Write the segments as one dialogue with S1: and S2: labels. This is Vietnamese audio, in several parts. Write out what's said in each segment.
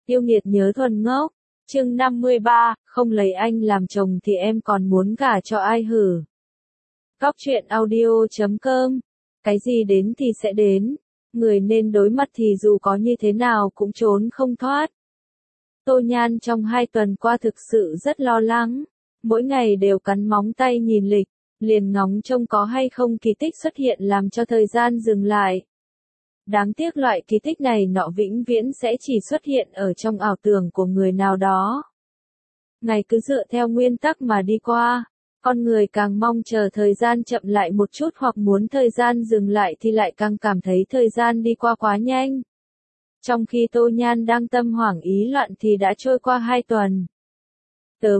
S1: Yêu nghiệt nhớ thuần ngốc. Chương 53, không lấy anh làm chồng thì em còn muốn gả cho ai hử? Góc truyện audio.com. Cái gì đến thì sẽ đến, người nên đối mặt thì dù có như thế nào cũng trốn không thoát. Tô Nhan trong 2 tuần qua thực sự rất lo lắng, mỗi ngày đều cắn móng tay nhìn lịch, liền ngóng trông có hay không kỳ tích xuất hiện làm cho thời gian dừng lại. Đáng tiếc loại kỳ tích này nọ vĩnh viễn sẽ chỉ xuất hiện ở trong ảo tưởng của người nào đó. Ngày cứ dựa theo nguyên tắc mà đi qua, con người càng mong chờ thời gian chậm lại một chút hoặc muốn thời gian dừng lại thì lại càng cảm thấy thời gian đi qua quá nhanh. Trong khi Tô Nhan đang tâm hoảng ý loạn thì đã trôi qua 2 tuần. Tớ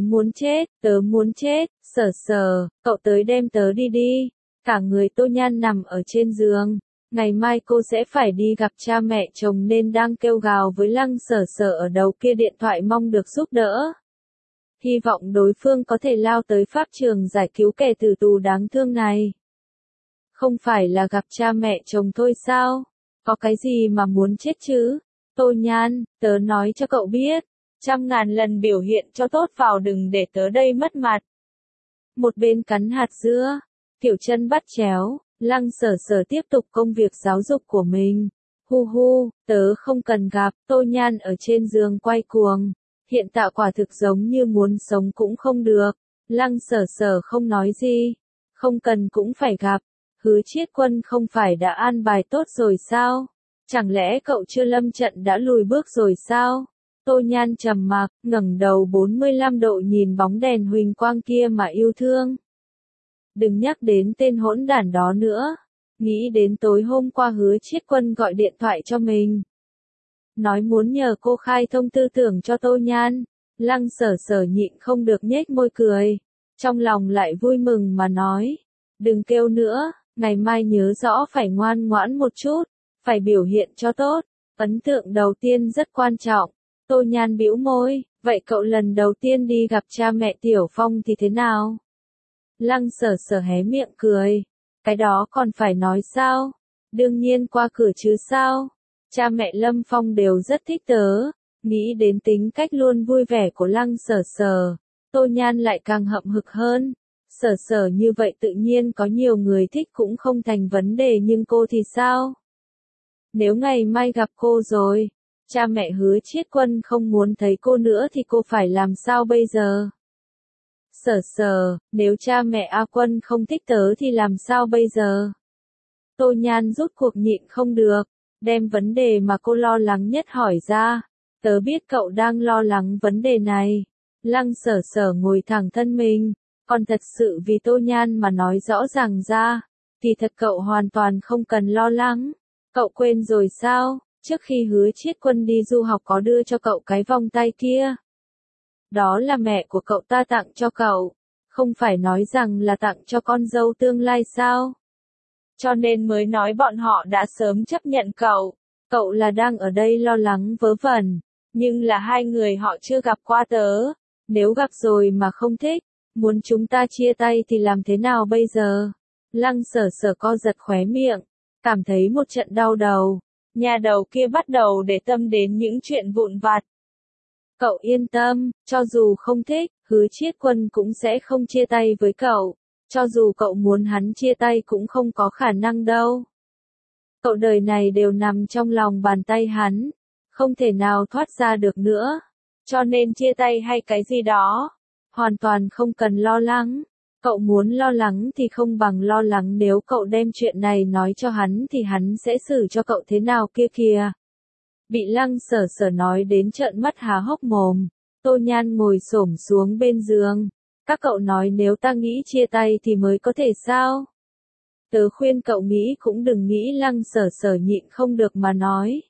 S1: muốn chết, Sở, cậu tới đem tớ đi đi. Cả người Tô Nhan nằm ở trên giường. Ngày mai cô sẽ phải đi gặp cha mẹ chồng nên đang kêu gào với Lăng Sở ở đầu kia điện thoại mong được giúp đỡ. Hy vọng đối phương có thể lao tới pháp trường giải cứu kẻ tử tù đáng thương này. Không phải là gặp cha mẹ chồng thôi sao? Có cái gì mà muốn chết chứ? Tô Nhan, tớ nói cho cậu biết, 100.000 lần biểu hiện cho tốt vào đừng để tớ đây mất mặt. Một bên cắn hạt dưa, Tiểu Chân bắt chéo, Lăng Sở tiếp tục công việc giáo dục của mình. Hu, tớ không cần gặp. Tô Nhan ở trên giường quay cuồng. Hiện tại quả thực giống như muốn sống cũng không được. Lăng Sở không nói gì. Không cần cũng phải gặp. Hứa Chiết Quân không phải đã an bài tốt rồi sao? Chẳng lẽ cậu chưa lâm trận đã lùi bước rồi sao? Tô Nhan trầm mặc, ngẩng đầu 45 độ nhìn bóng đèn huỳnh quang kia mà yêu thương. Đừng nhắc đến tên hỗn đản đó nữa. Nghĩ đến tối hôm qua Hứa Chiết Quân gọi điện thoại cho mình. Nói muốn nhờ cô khai thông tư tưởng cho Tô Nhan. Lăng Sở nhịn không được nhếch môi cười. Trong lòng lại vui mừng mà nói. Đừng kêu nữa, ngày mai nhớ rõ phải ngoan ngoãn một chút. Phải biểu hiện cho tốt. Ấn tượng đầu tiên rất quan trọng. Tô Nhan bĩu môi. Vậy cậu lần đầu tiên đi gặp cha mẹ Tiểu Phong thì thế nào? Lăng Sở hé miệng cười. Cái đó còn phải nói sao? Đương nhiên qua cửa chứ sao? Cha mẹ Lâm Phong đều rất thích tớ. Nghĩ đến tính cách luôn vui vẻ của Lăng Sở, Tô Nhan lại càng hậm hực hơn. Sở như vậy tự nhiên có nhiều người thích cũng không thành vấn đề, nhưng cô thì sao? Nếu ngày mai gặp cô rồi, cha mẹ Hứa Chiết Quân không muốn thấy cô nữa thì cô phải làm sao bây giờ? Sở, nếu cha mẹ A Quân không thích tớ thì làm sao bây giờ? Tô Nhan rút cuộc nhịn không được, đem vấn đề mà cô lo lắng nhất hỏi ra. Tớ biết cậu đang lo lắng vấn đề này. Lăng Sở ngồi thẳng thân mình, còn thật sự vì Tô Nhan mà nói rõ ràng ra, thì thật cậu hoàn toàn không cần lo lắng. Cậu quên rồi sao, trước khi Hứa Chiết Quân đi du học có đưa cho cậu cái vòng tay kia. Đó là mẹ của cậu ta tặng cho cậu, không phải nói rằng là tặng cho con dâu tương lai sao? Cho nên mới nói bọn họ đã sớm chấp nhận cậu. Cậu là đang ở đây lo lắng vớ vẩn, nhưng là hai người họ chưa gặp qua tớ. Nếu gặp rồi mà không thích, muốn chúng ta chia tay thì làm thế nào bây giờ? Lăng Sở co giật khóe miệng, cảm thấy một trận đau đầu. Nhà đầu kia bắt đầu để tâm đến những chuyện vụn vặt. Cậu yên tâm, cho dù không thích, Hứa Chiết Quân cũng sẽ không chia tay với cậu. Cho dù cậu muốn hắn chia tay cũng không có khả năng đâu. Cậu đời này đều nằm trong lòng bàn tay hắn, không thể nào thoát ra được nữa. Cho nên chia tay hay cái gì đó, hoàn toàn không cần lo lắng. Cậu muốn lo lắng thì không bằng lo lắng nếu cậu đem chuyện này nói cho hắn thì hắn sẽ xử cho cậu thế nào kia kìa. Bị Lăng Sở nói đến trợn mắt há hốc mồm, Tô Nhan ngồi xổm xuống bên giường. Các cậu nói nếu ta nghĩ chia tay thì mới có thể sao? Tớ khuyên cậu nghĩ cũng đừng nghĩ. Lăng Sở nhịn không được mà nói.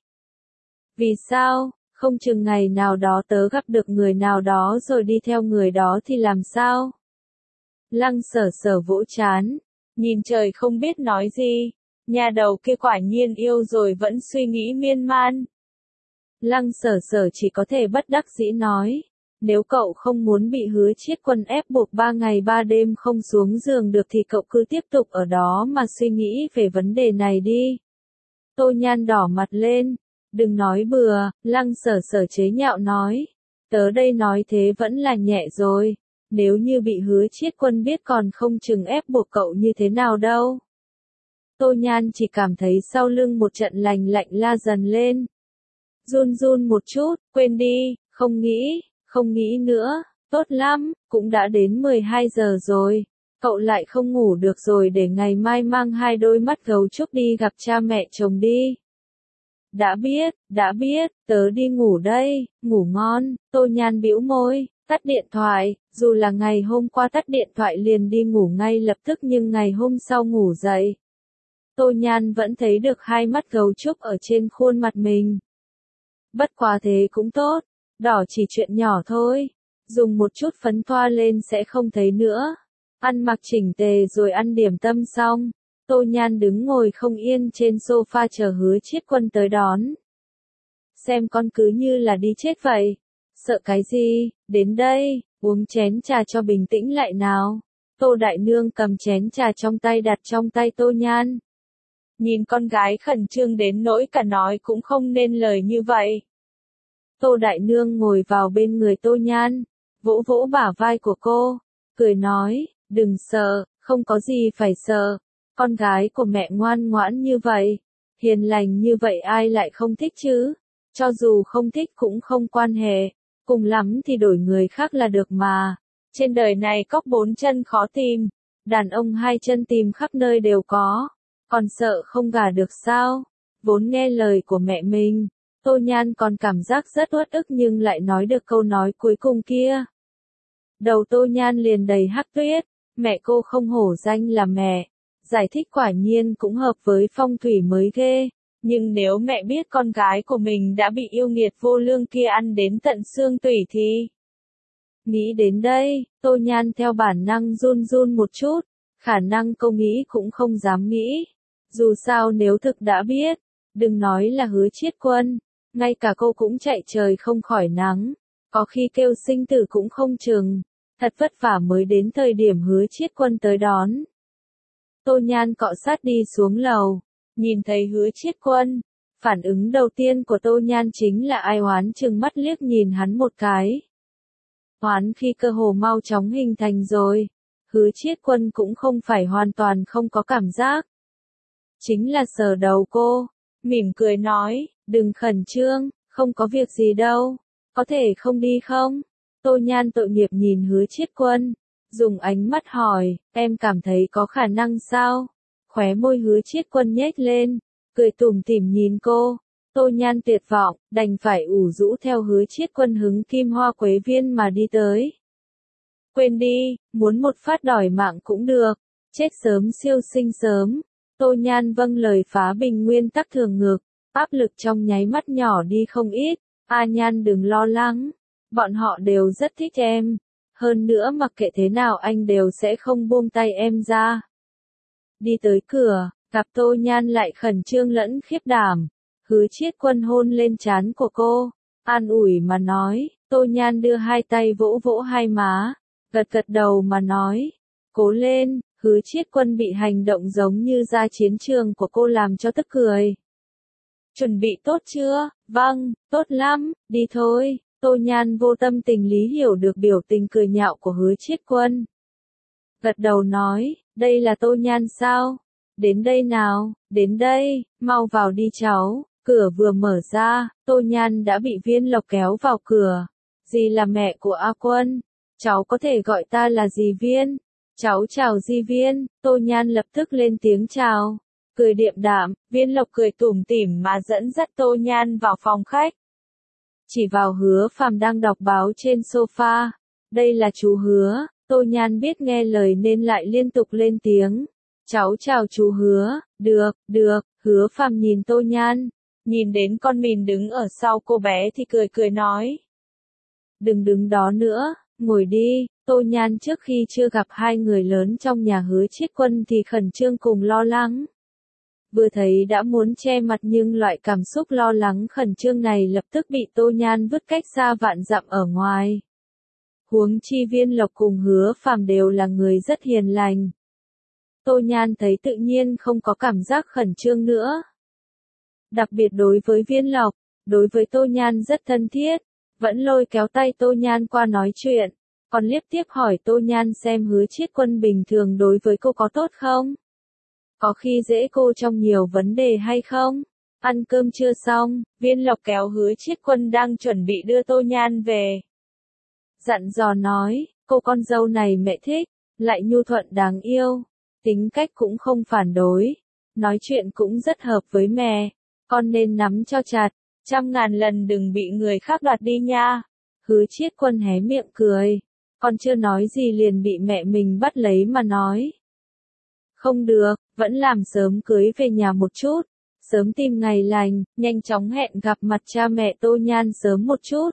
S1: Vì sao? Không chừng ngày nào đó tớ gặp được người nào đó rồi đi theo người đó thì làm sao? Lăng Sở vỗ trán, nhìn trời không biết nói gì. Nhà đầu kia quả nhiên yêu rồi vẫn suy nghĩ miên man. Lăng Sở chỉ có thể bất đắc dĩ nói. Nếu cậu không muốn bị Hứa Chiết Quân ép buộc 3 ngày 3 đêm không xuống giường được thì cậu cứ tiếp tục ở đó mà suy nghĩ về vấn đề này đi. Tô Nhan đỏ mặt lên. Đừng nói bừa, Lăng Sở Sở chế nhạo nói. Tớ đây nói thế vẫn là nhẹ rồi. Nếu như bị Hứa Chiết Quân biết còn không chừng ép buộc cậu như thế nào đâu. Tô Nhan chỉ cảm thấy sau lưng một trận lành lạnh la dần lên. Run run một chút, quên đi, không nghĩ nữa, tốt lắm, cũng đã đến 12 giờ rồi. Cậu lại không ngủ được rồi, để ngày mai mang hai đôi mắt gấu trúc đi gặp cha mẹ chồng đi. Đã biết, tớ đi ngủ đây, ngủ ngon. Tô Nhan bĩu môi, tắt điện thoại. Dù là ngày hôm qua tắt điện thoại liền đi ngủ ngay lập tức, nhưng ngày hôm sau ngủ dậy, Tô Nhan vẫn thấy được hai mắt gấu trúc ở trên khuôn mặt mình. Bất quá thế cũng tốt, đỏ chỉ chuyện nhỏ thôi, dùng một chút phấn thoa lên sẽ không thấy nữa. Ăn mặc chỉnh tề rồi ăn điểm tâm xong, Tô Nhan đứng ngồi không yên trên sofa chờ Hứa Chiết Quân tới đón. Xem con cứ như là đi chết vậy. Sợ cái gì, đến đây, uống chén trà cho bình tĩnh lại nào. Tô Đại Nương cầm chén trà trong tay đặt trong tay Tô Nhan. Nhìn con gái khẩn trương đến nỗi cả nói cũng không nên lời như vậy. Tô Đại Nương ngồi vào bên người Tô Nhan, vỗ vỗ bả vai của cô, cười nói, đừng sợ, không có gì phải sợ. Con gái của mẹ ngoan ngoãn như vậy, hiền lành như vậy ai lại không thích chứ? Cho dù không thích cũng không quan hệ, cùng lắm thì đổi người khác là được mà. Trên đời này cóc bốn chân khó tìm, đàn ông hai chân tìm khắp nơi đều có. Còn sợ không gả được sao? Vốn nghe lời của mẹ mình, Tô Nhan còn cảm giác rất uất ức nhưng lại nói được câu nói cuối cùng kia. Đầu Tô Nhan liền đầy hắc tuyết, mẹ cô không hổ danh là mẹ. Giải thích quả nhiên cũng hợp với phong thủy mới ghê. Nhưng nếu mẹ biết con gái của mình đã bị yêu nghiệt vô lương kia ăn đến tận xương tủy thì... Nghĩ đến đây, Tô Nhan theo bản năng run run một chút. Khả năng cô nghĩ cũng không dám nghĩ. Dù sao nếu thực đã biết, đừng nói là Hứa Chiết Quân, ngay cả cô cũng chạy trời không khỏi nắng, có khi kêu sinh tử cũng không chừng. Thật vất vả mới đến thời điểm Hứa Chiết Quân tới đón. Tô Nhan cọ sát đi xuống lầu, nhìn thấy Hứa Chiết Quân, phản ứng đầu tiên của Tô Nhan chính là ai oán chừng mắt liếc nhìn hắn một cái. Oán khi cơ hồ mau chóng hình thành rồi, Hứa Chiết Quân cũng không phải hoàn toàn không có cảm giác. Chính là sờ đầu cô, mỉm cười nói, đừng khẩn trương, không có việc gì đâu, có thể không đi không? Tô Nhan tội nghiệp nhìn Hứa Chiết Quân, dùng ánh mắt hỏi, em cảm thấy có khả năng sao? Khóe môi Hứa Chiết Quân nhếch lên, cười tủm tỉm nhìn cô. Tô Nhan tuyệt vọng, đành phải ủ rũ theo Hứa Chiết Quân hứng kim hoa quế viên mà đi tới. Quên đi, muốn một phát đòi mạng cũng được, chết sớm siêu sinh sớm. Tô Nhan vâng lời phá bình nguyên tắc thường ngược, áp lực trong nháy mắt nhỏ đi không ít. A Nhan đừng lo lắng, bọn họ đều rất thích em. Hơn nữa mặc kệ thế nào anh đều sẽ không buông tay em ra. Đi tới cửa, gặp Tô Nhan lại khẩn trương lẫn khiếp đảm. Hứa Chiết Quân hôn lên trán của cô, an ủi mà nói. Tô Nhan đưa hai tay vỗ vỗ hai má, gật gật đầu mà nói, cố lên. Hứa Chiết Quân bị hành động giống như ra chiến trường của cô làm cho tức cười. Chuẩn bị tốt chưa? Vâng, tốt lắm, đi thôi. Tô Nhan vô tâm tình lý hiểu được biểu tình cười nhạo của Hứa Chiết Quân. Gật đầu nói, đây là Tô Nhan sao? Đến đây nào, đến đây, mau vào đi cháu. Cửa vừa mở ra, Tô Nhan đã bị Viên Lộc kéo vào cửa. Dì là mẹ của A Quân, cháu có thể gọi ta là dì Viên. Cháu chào dì Viên. Tô Nhan lập tức lên tiếng chào, cười điềm đạm. Viên Lộc cười tủm tỉm mà dẫn dắt Tô Nhan vào phòng khách. Chỉ vào Hứa Phàm đang đọc báo trên sofa. Đây là chú Hứa. Tô Nhan biết nghe lời nên lại liên tục lên tiếng. Cháu chào chú Hứa. Được. Hứa Phàm nhìn Tô Nhan, nhìn đến con mìn đứng ở sau cô bé thì cười nói. Đừng đứng đó nữa, ngồi đi. Tô Nhan trước khi chưa gặp hai người lớn trong nhà Hứa Chiết Quân thì khẩn trương cùng lo lắng. Vừa thấy đã muốn che mặt nhưng loại cảm xúc lo lắng khẩn trương này lập tức bị Tô Nhan vứt cách xa vạn dặm ở ngoài. Huống chi Viên Lộc cùng Hứa Phàm đều là người rất hiền lành. Tô Nhan thấy tự nhiên không có cảm giác khẩn trương nữa. Đặc biệt đối với Viên Lộc, đối với Tô Nhan rất thân thiết, vẫn lôi kéo tay Tô Nhan qua nói chuyện, còn liếc tiếp hỏi Tô Nhan xem Hứa Chiết Quân bình thường đối với cô có tốt không? Có khi dễ cô trong nhiều vấn đề hay không? Ăn cơm chưa xong, Viên Lộc kéo Hứa Chiết Quân đang chuẩn bị đưa Tô Nhan về. Dặn dò nói, cô con dâu này mẹ thích, lại nhu thuận đáng yêu, tính cách cũng không phản đối, nói chuyện cũng rất hợp với mẹ, con nên nắm cho chặt, 100.000 lần đừng bị người khác đoạt đi nha. Hứa Chiết Quân hé miệng cười, còn chưa nói gì liền bị mẹ mình bắt lấy mà nói. Không được, vẫn làm sớm cưới về nhà một chút, sớm tìm ngày lành, nhanh chóng hẹn gặp mặt cha mẹ Tô Nhan sớm một chút.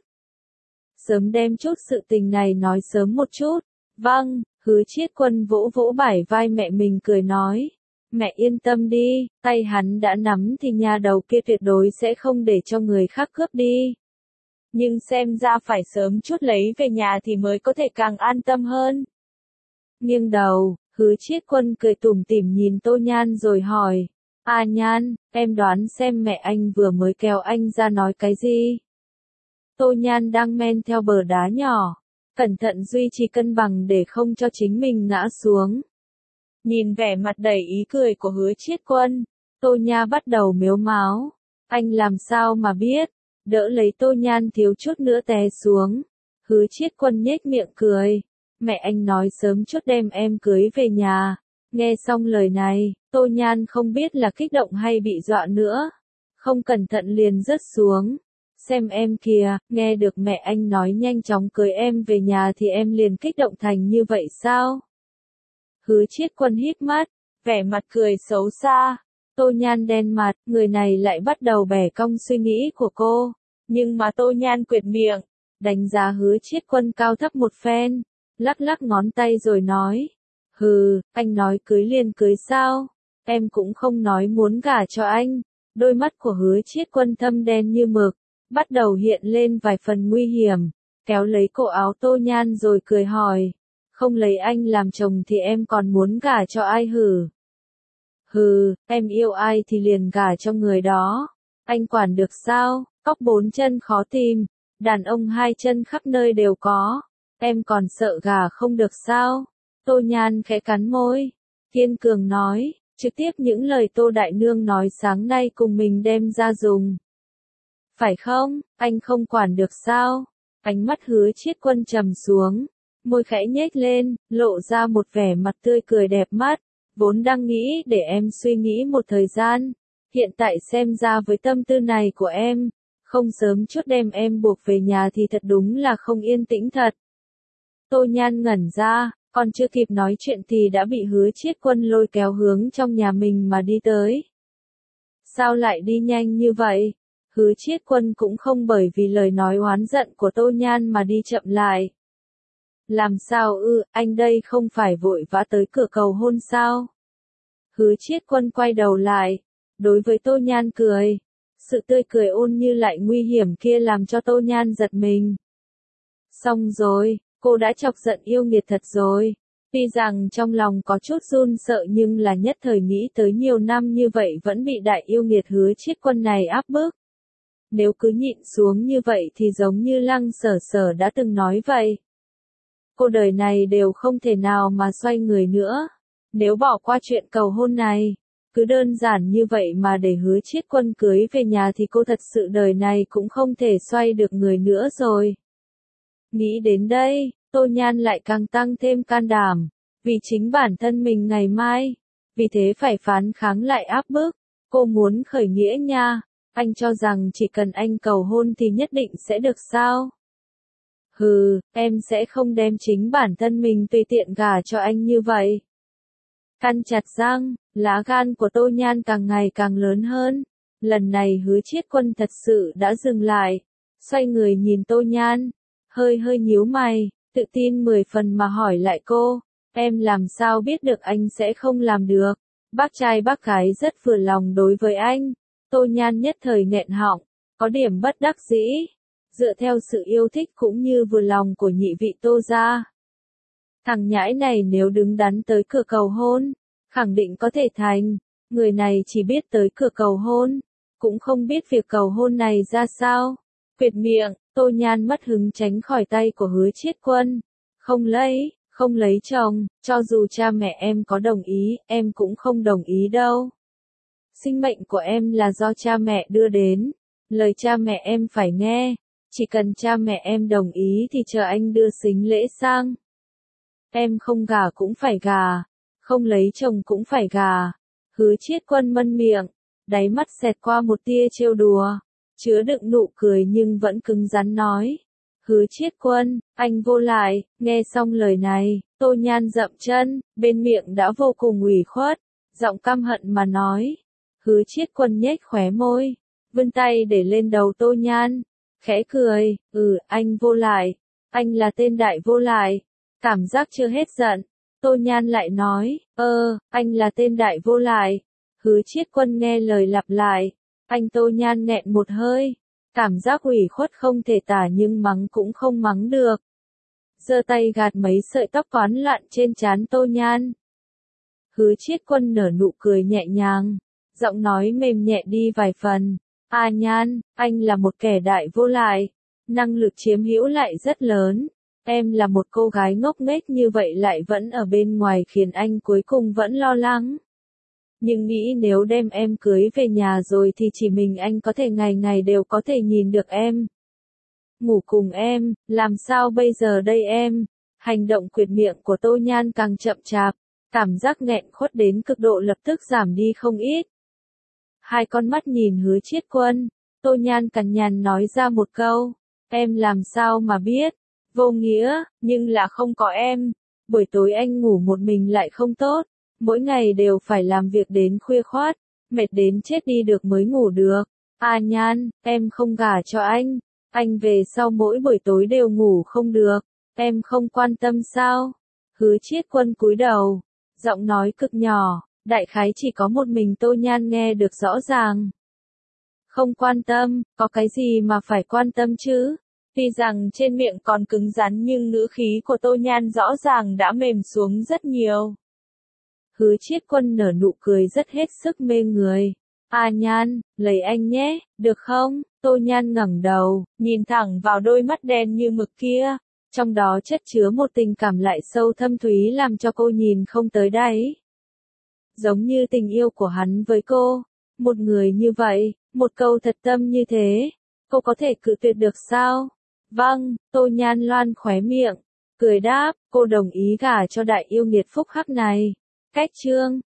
S1: Sớm đem chút sự tình này nói sớm một chút. Vâng, Hứa Chiết Quân vỗ vỗ bả vai mẹ mình cười nói. Mẹ yên tâm đi, tay hắn đã nắm thì nhà đầu kia tuyệt đối sẽ không để cho người khác cướp đi. Nhưng xem ra phải sớm chút lấy về nhà thì mới có thể càng an tâm hơn. Nghiêng đầu, Hứa Chiết Quân cười tủm tỉm nhìn Tô Nhan rồi hỏi. À Nhan, em đoán xem mẹ anh vừa mới kéo anh ra nói cái gì? Tô Nhan đang men theo bờ đá nhỏ, cẩn thận duy trì cân bằng để không cho chính mình ngã xuống. Nhìn vẻ mặt đầy ý cười của Hứa Chiết Quân, Tô Nhan bắt đầu mếu máo. Anh làm sao mà biết, đỡ lấy Tô Nhan thiếu chút nữa té xuống. Hứa Chiết Quân nhếch miệng cười. Mẹ anh nói sớm chút đem em cưới về nhà. Nghe xong lời này, Tô Nhan không biết là kích động hay bị dọa nữa. Không cẩn thận liền rớt xuống. Xem em kìa, nghe được mẹ anh nói nhanh chóng cưới em về nhà thì em liền kích động thành như vậy sao? Hứa Chiết Quân hít mắt, vẻ mặt cười xấu xa. Tô Nhan đen mặt, người này lại bắt đầu bẻ cong suy nghĩ của cô. Nhưng mà Tô Nhan quệt miệng, đánh giá Hứa Chiết Quân cao thấp một phen, lắc lắc ngón tay rồi nói. Hừ, anh nói cưới liền cưới sao? Em cũng không nói muốn gả cho anh. Đôi mắt của Hứa Chiết Quân thâm đen như mực, bắt đầu hiện lên vài phần nguy hiểm, kéo lấy cổ áo Tô Nhan rồi cười hỏi. Không lấy anh làm chồng thì em còn muốn gả cho ai hử? Hừ, em yêu ai thì liền gả cho người đó. Anh quản được sao? Cóc 4 chân khó tìm, đàn ông 2 chân khắp nơi đều có. Em còn sợ gả không được sao? Tô Nhan khẽ cắn môi, kiên cường nói, trực tiếp những lời Tô Đại Nương nói sáng nay cùng mình đem ra dùng. Phải không, anh không quản được sao? Ánh mắt Hứa Chiết Quân trầm xuống, môi khẽ nhếch lên, lộ ra một vẻ mặt tươi cười đẹp mắt. Vốn đang nghĩ để em suy nghĩ một thời gian, hiện tại xem ra với tâm tư này của em, không sớm chút đem em buộc về nhà thì thật đúng là không yên tĩnh thật. Tô Nhan ngẩn ra, còn chưa kịp nói chuyện thì đã bị Hứa Chiết Quân lôi kéo hướng trong nhà mình mà đi tới. Sao lại đi nhanh như vậy? Hứa Chiết Quân cũng không bởi vì lời nói oán giận của Tô Nhan mà đi chậm lại. Làm sao anh đây không phải vội vã tới cửa cầu hôn sao? Hứa Chiết Quân quay đầu lại, đối với Tô Nhan cười. Sự tươi cười ôn như lại nguy hiểm kia làm cho Tô Nhan giật mình. Xong rồi, cô đã chọc giận yêu nghiệt thật rồi. Tuy rằng trong lòng có chút run sợ nhưng là nhất thời nghĩ tới nhiều năm như vậy vẫn bị đại yêu nghiệt Hứa Chiết Quân này áp bức. Nếu cứ nhịn xuống như vậy thì giống như Lăng Sở Sở đã từng nói vậy. Cô đời này đều không thể nào mà xoay người nữa. Nếu bỏ qua chuyện cầu hôn này, cứ đơn giản như vậy mà để Hứa Chiết Quân cưới về nhà thì cô thật sự đời này cũng không thể xoay được người nữa rồi. Nghĩ đến đây, Tô Nhan lại càng tăng thêm can đảm, vì chính bản thân mình ngày mai, vì thế phải phản kháng lại áp bức. Cô muốn khởi nghĩa nha, anh cho rằng chỉ cần anh cầu hôn thì nhất định sẽ được sao? Hừ, em sẽ không đem chính bản thân mình tùy tiện gả cho anh như vậy. Căn chặt răng, lá gan của Tô Nhan càng ngày càng lớn hơn. Lần này Hứa Chiết Quân thật sự đã dừng lại, xoay người nhìn Tô Nhan, hơi nhíu mày, tự tin 10 phần mà hỏi lại cô, em làm sao biết được anh sẽ không làm được? Bác trai bác gái rất vừa lòng đối với anh. Tô Nhan nhất thời nghẹn họng, có điểm bất đắc dĩ. Dựa theo sự yêu thích cũng như vừa lòng của nhị vị Tô gia, thằng nhãi này nếu đứng đắn tới cửa cầu hôn, khẳng định có thể thành. Người này chỉ biết tới cửa cầu hôn, cũng không biết việc cầu hôn này ra sao. Quyệt miệng, Tô Nhan mất hứng tránh khỏi tay của Hứa Chiết Quân. Không lấy chồng, cho dù cha mẹ em có đồng ý, em cũng không đồng ý đâu. Sinh mệnh của em là do cha mẹ đưa đến, lời cha mẹ em phải nghe, chỉ cần cha mẹ em đồng ý thì chờ anh đưa sính lễ sang. Em không gả cũng phải gả, không lấy chồng cũng phải gả. Hứa Chiết Quân mân miệng, đáy mắt xẹt qua một tia trêu đùa, chứa đựng nụ cười nhưng vẫn cứng rắn nói. Hứa Chiết Quân, anh vô lại. Nghe xong lời này, Tô Nhan dậm chân, bên miệng đã vô cùng ủy khuất, giọng căm hận mà nói. Hứa Chiết Quân nhếch khóe môi, vươn tay để lên đầu Tô Nhan, khẽ cười, anh vô lại, anh là tên đại vô lại. Cảm giác chưa hết giận, Tô Nhan lại nói, anh là tên đại vô lại. Hứa Chiết Quân nghe lời lặp lại, anh Tô Nhan nghẹn một hơi, cảm giác ủy khuất không thể tả nhưng mắng cũng không mắng được. Giơ tay gạt mấy sợi tóc toán loạn trên trán Tô Nhan. Hứa Chiết Quân nở nụ cười nhẹ nhàng, giọng nói mềm nhẹ đi vài phần. Nhan, anh là một kẻ đại vô lại, năng lực chiếm hữu lại rất lớn. Em là một cô gái ngốc nghếch như vậy lại vẫn ở bên ngoài khiến anh cuối cùng vẫn lo lắng. Nhưng nghĩ nếu đem em cưới về nhà rồi thì chỉ mình anh có thể ngày ngày đều có thể nhìn được em. Ngủ cùng em, làm sao bây giờ đây em? Hành động quyệt miệng của Tô Nhan càng chậm chạp, cảm giác nghẹn khuất đến cực độ lập tức giảm đi không ít. Hai con mắt nhìn Hứa Chiết Quân, Tô Nhan cằn nhằn nói ra một câu, em làm sao mà biết, vô nghĩa, nhưng là không có em, buổi tối anh ngủ một mình lại không tốt, mỗi ngày đều phải làm việc đến khuya khoắt, mệt đến chết đi được mới ngủ được. Nhan, em không gả cho anh về sau mỗi buổi tối đều ngủ không được, em không quan tâm sao? Hứa Chiết Quân cúi đầu, giọng nói cực nhỏ, đại khái chỉ có một mình Tô Nhan nghe được rõ ràng. Không quan tâm, có cái gì mà phải quan tâm chứ? Tuy rằng trên miệng còn cứng rắn nhưng ngữ khí của Tô Nhan rõ ràng đã mềm xuống rất nhiều. Hứa Chiết Quân nở nụ cười rất hết sức mê người. Nhan, lấy anh nhé, được không? Tô Nhan ngẩng đầu, nhìn thẳng vào đôi mắt đen như mực kia, trong đó chất chứa một tình cảm lại sâu thâm thúy làm cho cô nhìn không tới đáy. Giống như tình yêu của hắn với cô, một người như vậy, một câu thật tâm như thế, cô có thể cự tuyệt được sao? Vâng, Tô Nhan loan khóe miệng, cười đáp, cô đồng ý gả cho đại yêu nghiệt phúc hắc này. Cách chương